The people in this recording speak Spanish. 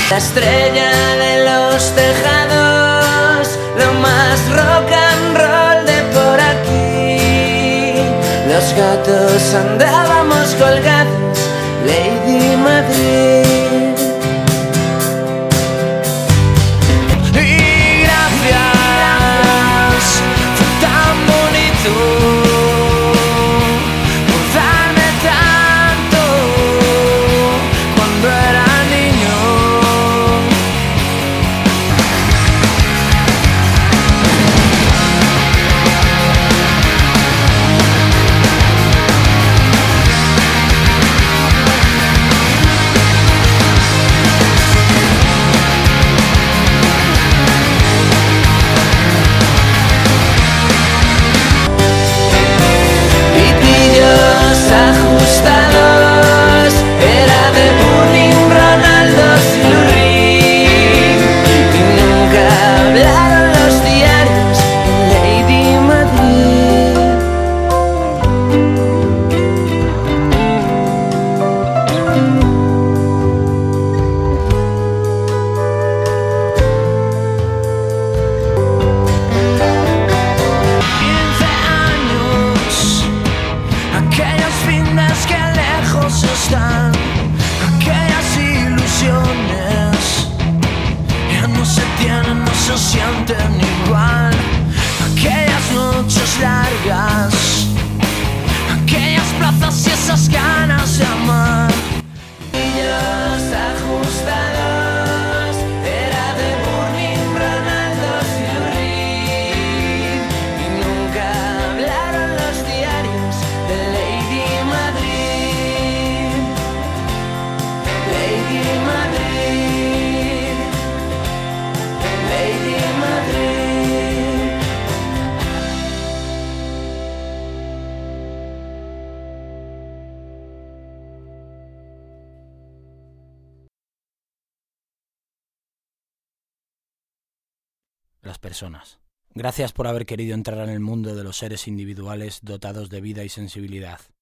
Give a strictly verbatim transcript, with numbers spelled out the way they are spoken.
La estrella de los tejados, lo más rock and roll de por aquí. Los gatos andábamos colgados, Lady Madrid. Y gracias, fue tan bonito por darme tanto cuando era niño. Ajustados, era de Burning, Ronaldo y Lurie, y nunca hablaron los diarios de Lady Madrid. Quince años, aquellos fines que lejos están, aquellas ilusiones ya no se tienen, no se sienten igual. Aquellas noches largas, aquellas plazas y esas ganas de amar. Niños ajustados, era de Burning, Ronaldo y Lurie, y nunca hablaron los diarios de Lady Madrid. Lady Madrid, Lady Madrid. Las personas. Gracias por haber querido entrar en el mundo de los seres individuales dotados de vida y sensibilidad.